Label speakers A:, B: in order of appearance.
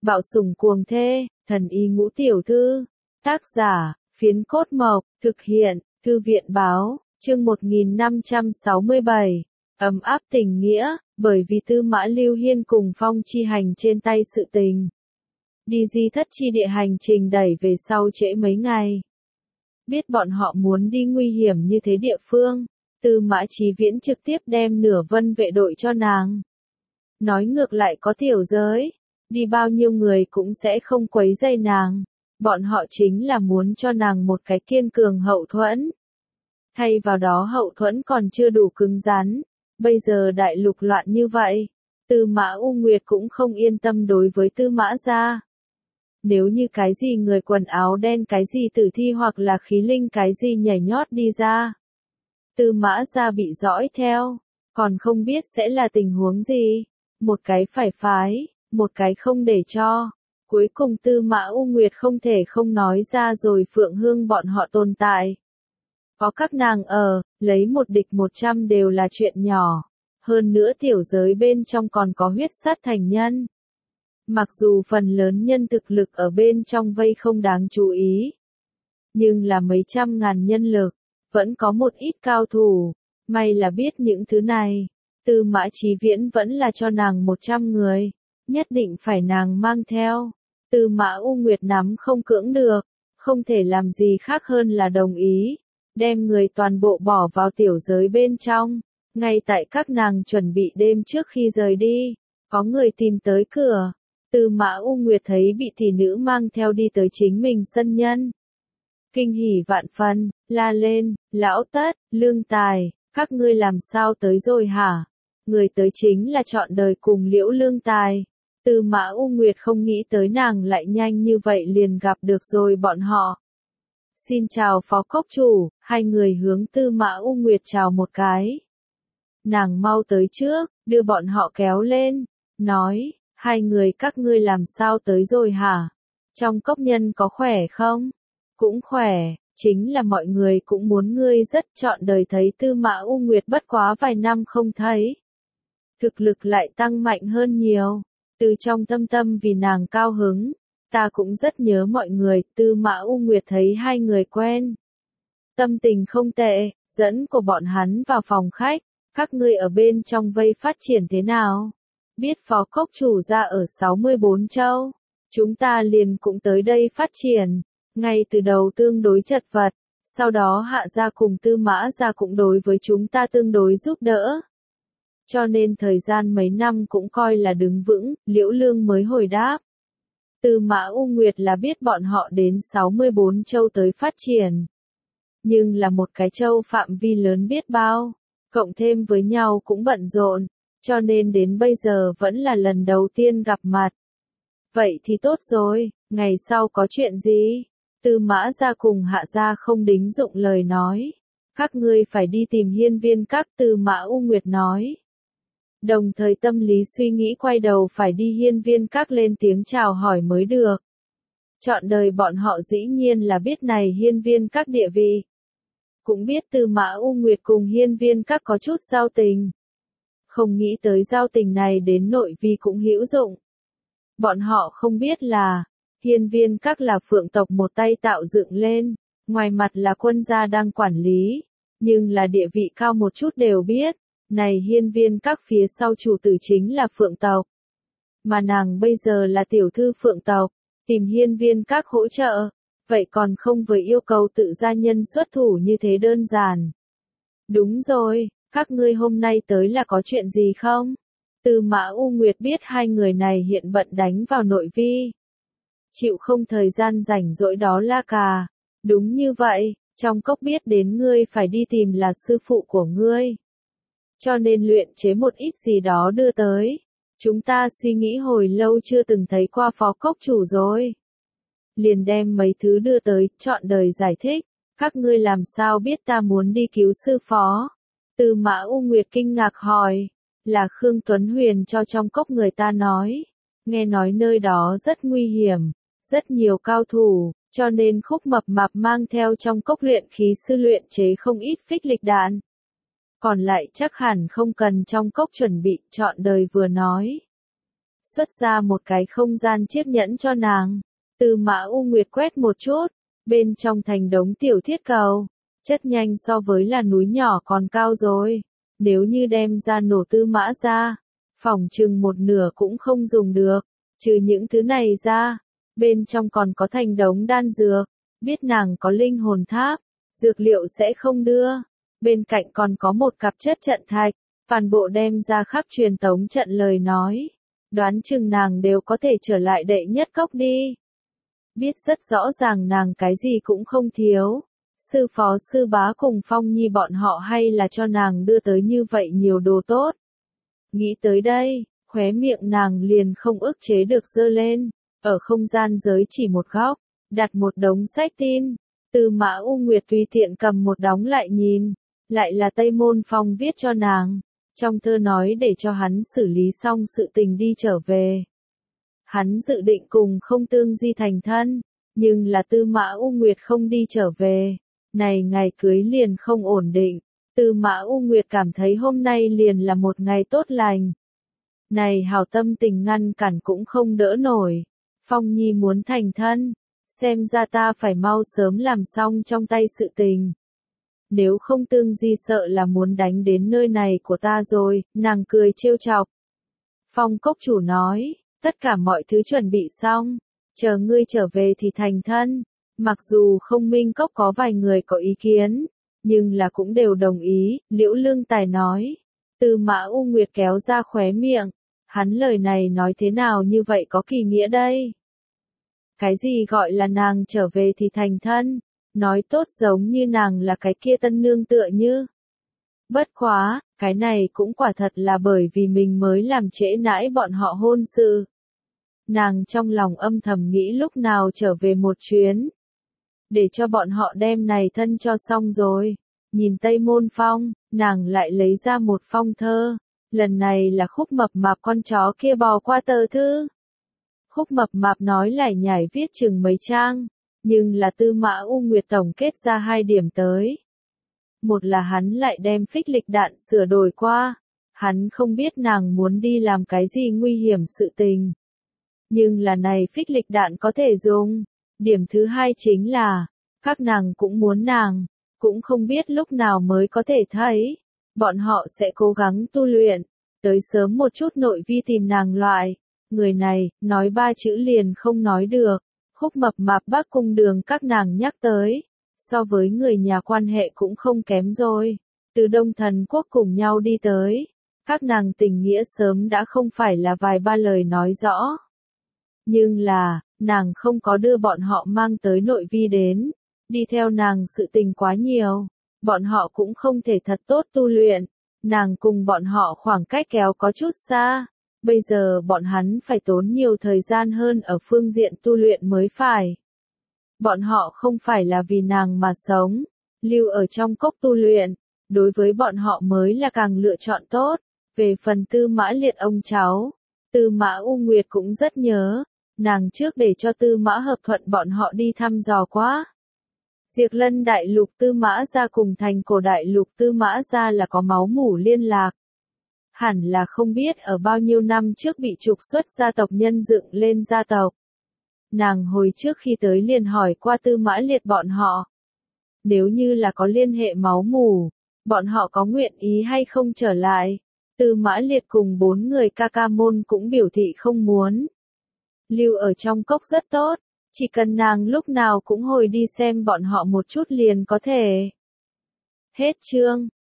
A: Bạo sủng cuồng thê, thần y ngũ tiểu thư. Tác giả, Phiến Cốt Mộc, thực hiện, Thư viện báo, chương 1567. Ấm áp tình nghĩa, bởi vì Tư Mã Lưu Hiên cùng Phong Chi Hành trên tay sự tình. Đi Di Thất chi địa hành trình đẩy về sau trễ mấy ngày. Biết bọn họ muốn đi nguy hiểm như thế địa phương, Tư Mã Chí Viễn trực tiếp đem nửa vân vệ đội cho nàng. Nói ngược lại có tiểu giới, đi bao nhiêu người cũng sẽ không quấy rầy nàng. Bọn họ chính là muốn cho nàng một cái kiên cường hậu thuẫn. Thay vào đó hậu thuẫn còn chưa đủ cứng rắn. Bây giờ đại lục loạn như vậy, Tư Mã U Nguyệt cũng không yên tâm đối với Tư Mã gia. Nếu như cái gì người quần áo đen, cái gì tử thi hoặc là khí linh, cái gì nhảy nhót đi ra, Tư Mã gia bị dõi theo, còn không biết sẽ là tình huống gì. Một cái phải phái, một cái không để cho. Cuối cùng Tư Mã U Nguyệt không thể không nói ra rồi Phượng Hương bọn họ tồn tại. Có các nàng ở, lấy một địch 100 đều là chuyện nhỏ. Hơn nữa tiểu giới bên trong còn có huyết sát thành nhân. Mặc dù phần lớn nhân thực lực ở bên trong vây không đáng chú ý, nhưng là mấy trăm ngàn nhân lực, vẫn có một ít cao thủ. May là biết những thứ này, Tư Mã Chí Viễn vẫn là cho nàng 100 người, nhất định phải nàng mang theo. Tư Mã U Nguyệt nắm không cưỡng được, không thể làm gì khác hơn là đồng ý, đem người toàn bộ bỏ vào tiểu giới bên trong. Ngay tại các nàng chuẩn bị đêm trước khi rời đi, có người tìm tới cửa. Tư Mã U Nguyệt thấy bị tỷ nữ mang theo đi tới chính mình sân nhân. Kinh hỉ vạn phần, la lên, lão Tất, Lương Tài, các ngươi làm sao tới rồi hả? Người tới chính là trọn đời cùng Liễu Lương Tài. Tư Mã U Nguyệt không nghĩ tới nàng lại nhanh như vậy liền gặp được rồi bọn họ. Xin chào phó cốc chủ, hai người hướng Tư Mã U Nguyệt chào một cái. Nàng mau tới trước, đưa bọn họ kéo lên, nói, hai người các ngươi làm sao tới rồi hả? Trong cốc nhân có khỏe không? Cũng khỏe, chính là mọi người cũng muốn ngươi rất trọn đời thấy Tư Mã U Nguyệt bất quá vài năm không thấy. Thực lực lại tăng mạnh hơn nhiều, từ trong tâm tâm vì nàng cao hứng. Ta cũng rất nhớ mọi người, Tư Mã U Nguyệt thấy hai người quen. Tâm tình không tệ, dẫn của bọn hắn vào phòng khách, các ngươi ở bên trong vây phát triển thế nào? Biết phó cốc chủ ra ở 64 châu, chúng ta liền cũng tới đây phát triển, ngay từ đầu tương đối chật vật, sau đó Hạ gia cùng Tư Mã gia cũng đối với chúng ta tương đối giúp đỡ. Cho nên thời gian mấy năm cũng coi là đứng vững, Liễu Lương mới hồi đáp. Tư Mã U Nguyệt là biết bọn họ đến 64 châu tới phát triển. Nhưng là một cái châu phạm vi lớn biết bao, cộng thêm với nhau cũng bận rộn, cho nên đến bây giờ vẫn là lần đầu tiên gặp mặt. Vậy thì tốt rồi, ngày sau có chuyện gì? Tư Mã gia cùng Hạ gia không đính dụng lời nói. Các ngươi phải đi tìm Hiên Viên Các, Tư Mã U Nguyệt nói. Đồng thời tâm lý suy nghĩ quay đầu phải đi Hiên Viên Các lên tiếng chào hỏi mới được. Trọn đời bọn họ dĩ nhiên là biết này Hiên Viên Các địa vị. Cũng biết Tư Mã U Nguyệt cùng Hiên Viên Các có chút giao tình. Không nghĩ tới giao tình này đến nội vi cũng hữu dụng. Bọn họ không biết là, Hiên Viên Các là Phượng tộc một tay tạo dựng lên, ngoài mặt là quân gia đang quản lý, nhưng là địa vị cao một chút đều biết. Này Hiên Viên Các phía sau chủ tử chính là Phượng tộc. Mà nàng bây giờ là tiểu thư Phượng tộc, tìm Hiên Viên Các hỗ trợ, vậy còn không với yêu cầu tự gia nhân xuất thủ như thế đơn giản. Đúng rồi, các ngươi hôm nay tới là có chuyện gì không? Tư Mã U Nguyệt biết hai người này hiện bận đánh vào nội vi. Chịu không thời gian rảnh rỗi đó la cà. Đúng như vậy, trong cốc biết đến ngươi phải đi tìm là sư phụ của ngươi. Cho nên luyện chế một ít gì đó đưa tới. Chúng ta suy nghĩ hồi lâu chưa từng thấy qua phó cốc chủ rồi. Liền đem mấy thứ đưa tới, trọn đời giải thích. Các ngươi làm sao biết ta muốn đi cứu sư phó? Tư Mã U Nguyệt kinh ngạc hỏi. Là Khương Tuấn Huyền cho trong cốc người ta nói. Nghe nói nơi đó rất nguy hiểm, rất nhiều cao thủ, cho nên Khúc Mập Mạp mang theo trong cốc luyện khí sư luyện chế không ít phích lịch đạn. Còn lại chắc hẳn không cần trong cốc chuẩn bị, trọn đời vừa nói. xuất ra một cái không gian chiếc nhẫn cho nàng. Tư Mã U Nguyệt quét một chút, bên trong thành đống tiểu thiết cầu, chất nhanh so với là núi nhỏ còn cao rồi. Nếu như đem ra nổ Tư Mã ra, phỏng chừng một nửa cũng không dùng được. Trừ những thứ này ra, bên trong còn có thành đống đan dược, biết nàng có linh hồn tháp, dược liệu sẽ không đưa. Bên cạnh còn có một cặp chất trận thạch, toàn bộ đem ra khắp truyền tống trận lời nói. Đoán chừng nàng đều có thể trở lại đệ nhất cốc đi. Biết rất rõ ràng nàng cái gì cũng không thiếu. Sư phó sư bá cùng Phong Nhi bọn họ hay là cho nàng đưa tới như vậy nhiều đồ tốt. Nghĩ tới đây, khóe miệng nàng liền không ức chế được giơ lên. Ở không gian giới chỉ một góc, đặt một đống sách tin. Tư Mã U Nguyệt tùy tiện cầm một đống lại nhìn. Lại là Tây Môn Phong viết cho nàng. Trong thơ nói để cho hắn xử lý xong sự tình đi trở về. Hắn dự định cùng Không Tương Di thành thân, nhưng là Tư Mã U Nguyệt không đi trở về. Này ngày cưới liền không ổn định. Tư Mã U Nguyệt cảm thấy hôm nay liền là một ngày tốt lành. Này hảo tâm tình ngăn cản cũng không đỡ nổi. Phong Nhi muốn thành thân, xem ra ta phải mau sớm làm xong trong tay sự tình. Nếu Không Tương Di sợ là muốn đánh đến nơi này của ta rồi, nàng cười trêu chọc. Phong cốc chủ nói, tất cả mọi thứ chuẩn bị xong, chờ ngươi trở về thì thành thân. Mặc dù Không Minh cốc có vài người có ý kiến, nhưng là cũng đều đồng ý, Liễu Lương Tài nói. Tư Mã U Nguyệt kéo ra khóe miệng, hắn lời này nói thế nào như vậy có kỳ nghĩa đây? Cái gì gọi là nàng trở về thì thành thân? Nói tốt giống như nàng là cái kia tân nương tựa như. Bất quá, cái này cũng quả thật là bởi vì mình mới làm trễ nãi bọn họ hôn sự. Nàng trong lòng âm thầm nghĩ lúc nào trở về một chuyến. Để cho bọn họ đem này thân cho xong rồi. Nhìn Tây Môn Phong, nàng lại lấy ra một phong thơ. Lần này là Khúc Mập Mạp con chó kia bò qua tờ thư. Khúc Mập Mạp nói lải nhải viết chừng mấy trang. Nhưng là Tư Mã U Nguyệt tổng kết ra 2 điểm tới. Một là hắn lại đem phích lịch đạn sửa đổi qua. Hắn không biết nàng muốn đi làm cái gì nguy hiểm sự tình. Nhưng là này phích lịch đạn có thể dùng. Điểm thứ 2 chính là, các nàng cũng muốn nàng, cũng không biết lúc nào mới có thể thấy. Bọn họ sẽ cố gắng tu luyện, tới sớm một chút nội vi tìm nàng loại. Người này, nói 3 chữ liền không nói được. Khúc Mập Mạp Bắc Cung Đường các nàng nhắc tới. So với người nhà quan hệ cũng không kém rồi. Từ Đông Thần Quốc cùng nhau đi tới. Các nàng tình nghĩa sớm đã không phải là vài ba lời nói rõ. Nhưng là, nàng không có đưa bọn họ mang tới nội vi đến. Đi theo nàng sự tình quá nhiều. Bọn họ cũng không thể thật tốt tu luyện. Nàng cùng bọn họ khoảng cách kéo có chút xa. Bây giờ bọn hắn phải tốn nhiều thời gian hơn ở phương diện tu luyện mới phải. Bọn họ không phải là vì nàng mà sống. Lưu ở trong cốc tu luyện. Đối với bọn họ mới là càng lựa chọn tốt. Về phần Tư Mã Liệt ông cháu. Tư Mã U Nguyệt cũng rất nhớ. Nàng trước để cho Tư Mã Hợp Thuận bọn họ đi thăm dò quá. Diệt Lân Đại Lục Tư Mã gia cùng thành cổ Đại Lục Tư Mã gia là có máu mủ liên lạc. Hẳn là không biết ở bao nhiêu năm trước bị trục xuất gia tộc nhân dựng lên gia tộc. Nàng hồi trước khi tới liền hỏi qua Tư Mã Liệt bọn họ. Nếu như là có liên hệ máu mủ, bọn họ có nguyện ý hay không trở lại. Tư Mã Liệt cùng 4 người ca ca môn cũng biểu thị không muốn. Lưu ở trong cốc rất tốt, chỉ cần nàng lúc nào cũng hồi đi xem bọn họ một chút liền có thể. Hết chương.